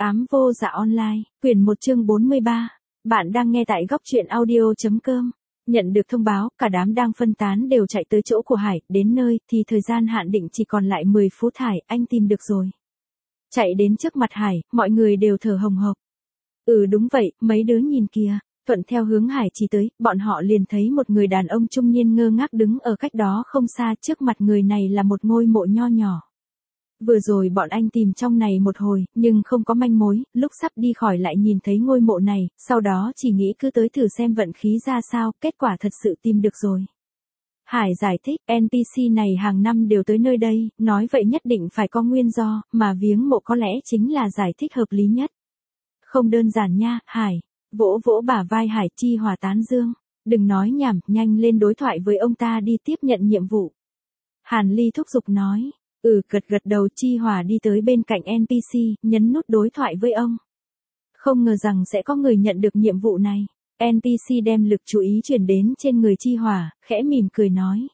Ám vô dạ online, quyển 1 chương 43. Bạn đang nghe tại góc truyện audio.com. Nhận được thông báo, cả đám đang phân tán đều chạy tới chỗ của Hải, đến nơi thì thời gian hạn định chỉ còn lại 10 phút. Hải, anh tìm được rồi. Chạy đến trước mặt Hải, mọi người đều thở hồng hộc. Đúng vậy, mấy đứa nhìn kìa. Thuận theo hướng Hải chỉ tới, bọn họ liền thấy một người đàn ông trung niên ngơ ngác đứng ở cách đó không xa. Trước mặt người này là một ngôi mộ nho nhỏ. Vừa rồi bọn anh tìm trong này một hồi, nhưng không có manh mối, lúc sắp đi khỏi lại nhìn thấy ngôi mộ này, sau đó chỉ nghĩ cứ tới thử xem vận khí ra sao, kết quả thật sự tìm được rồi. Hải giải thích, NPC này hàng năm đều tới nơi đây, nói vậy nhất định phải có nguyên do, mà viếng mộ có lẽ chính là giải thích hợp lý nhất. Không đơn giản nha, Hải. Vỗ vỗ bả vai Hải, Chi Hòa tán dương. Đừng nói nhảm, nhanh lên đối thoại với ông ta đi tiếp nhận nhiệm vụ. Hàn Ly thúc giục nói. Gật đầu. Chi Hòa đi tới bên cạnh NPC, nhấn nút đối thoại với ông. Không ngờ rằng sẽ có người nhận được nhiệm vụ này. NPC đem lực chú ý chuyển đến trên người Chi Hòa, khẽ mỉm cười nói.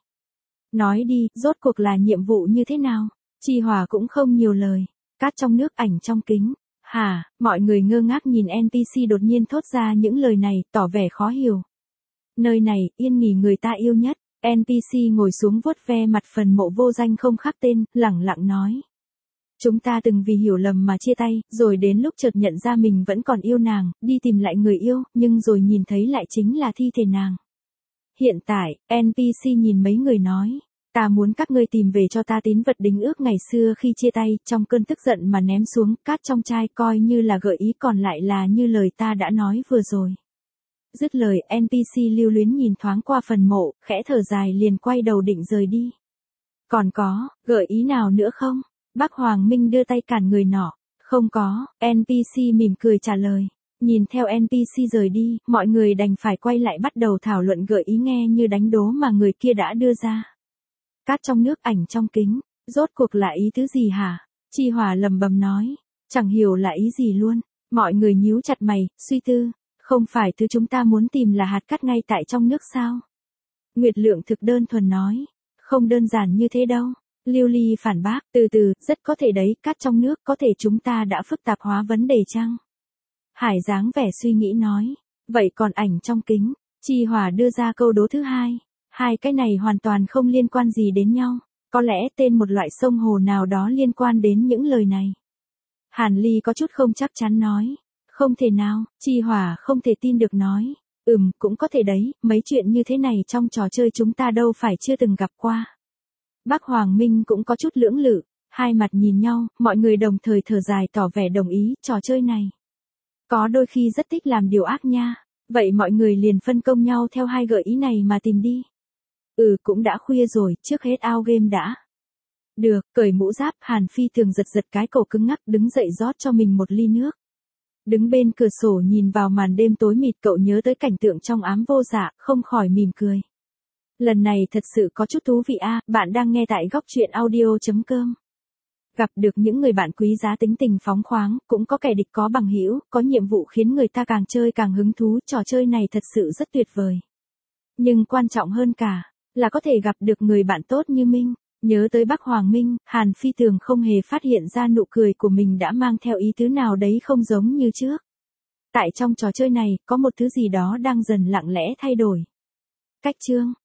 Nói đi, rốt cuộc là nhiệm vụ như thế nào? Chi Hòa cũng không nhiều lời. Cát trong nước, ảnh trong kính. Hả, mọi người ngơ ngác nhìn NPC đột nhiên thốt ra những lời này, tỏ vẻ khó hiểu. Nơi này, yên nghỉ người ta yêu nhất. NPC ngồi xuống vuốt ve mặt phần mộ vô danh không khắc tên, lẳng lặng nói. Chúng ta từng vì hiểu lầm mà chia tay, rồi đến lúc chợt nhận ra mình vẫn còn yêu nàng, đi tìm lại người yêu, nhưng rồi nhìn thấy lại chính là thi thể nàng. Hiện tại, NPC nhìn mấy người nói. Ta muốn các ngươi tìm về cho ta tín vật đính ước ngày xưa khi chia tay, trong cơn tức giận mà ném xuống, cát trong chai coi như là gợi ý, còn lại là như lời ta đã nói vừa rồi. Dứt lời, NPC lưu luyến nhìn thoáng qua phần mộ, khẽ thở dài liền quay đầu định rời đi. Còn có, gợi ý nào nữa không? Bác Hoàng Minh đưa tay cản người nọ. Không có, NPC mỉm cười trả lời. Nhìn theo NPC rời đi, mọi người đành phải quay lại bắt đầu thảo luận gợi ý nghe như đánh đố mà người kia đã đưa ra. Cát trong nước, ảnh trong kính, rốt cuộc là ý thứ gì hả? Chi Hòa lầm bầm nói. Chẳng hiểu là ý gì luôn. Mọi người nhíu chặt mày, suy tư. Không phải thứ chúng ta muốn tìm là hạt cát ngay tại trong nước sao? Nguyệt Lượng thực đơn thuần nói. Không đơn giản như thế đâu. Lưu Ly phản bác, rất có thể đấy, cát trong nước, có thể chúng ta đã phức tạp hóa vấn đề chăng? Hải dáng vẻ suy nghĩ nói. Vậy còn ảnh trong kính? Chi Hòa đưa ra câu đố thứ hai. Hai cái này hoàn toàn không liên quan gì đến nhau. Có lẽ tên một loại sông hồ nào đó liên quan đến những lời này. Hàn Ly có chút không chắc chắn nói. Không thể nào, Chi Hòa không thể tin được nói. Cũng có thể đấy, mấy chuyện như thế này trong trò chơi chúng ta đâu phải chưa từng gặp qua. Bác Hoàng Minh cũng có chút lưỡng lự, hai mặt nhìn nhau, mọi người đồng thời thở dài tỏ vẻ đồng ý, trò chơi này. Có đôi khi rất thích làm điều ác nha, vậy mọi người liền phân công nhau theo hai gợi ý này mà tìm đi. Cũng đã khuya rồi, trước hết out game đã. Được, cởi mũ giáp, Hàn Phi Thường giật cái cổ cứng ngắc đứng dậy rót cho mình một ly nước. Đứng bên cửa sổ nhìn vào màn đêm tối mịt, cậu nhớ tới cảnh tượng trong Ám vô dạ, không khỏi mỉm cười. Lần này thật sự có chút thú vị a. Bạn đang nghe tại góc truyện audio.com. Gặp được những người bạn quý giá tính tình phóng khoáng, cũng có kẻ địch có bằng hữu, có nhiệm vụ khiến người ta càng chơi càng hứng thú, trò chơi này thật sự rất tuyệt vời. Nhưng quan trọng hơn cả, là có thể gặp được người bạn tốt như Minh. Nhớ tới Bác Hoàng Minh, Hàn Phi Thường không hề phát hiện ra nụ cười của mình đã mang theo ý tứ nào đấy không giống như trước. Tại trong trò chơi này, có một thứ gì đó đang dần lặng lẽ thay đổi. Cách chương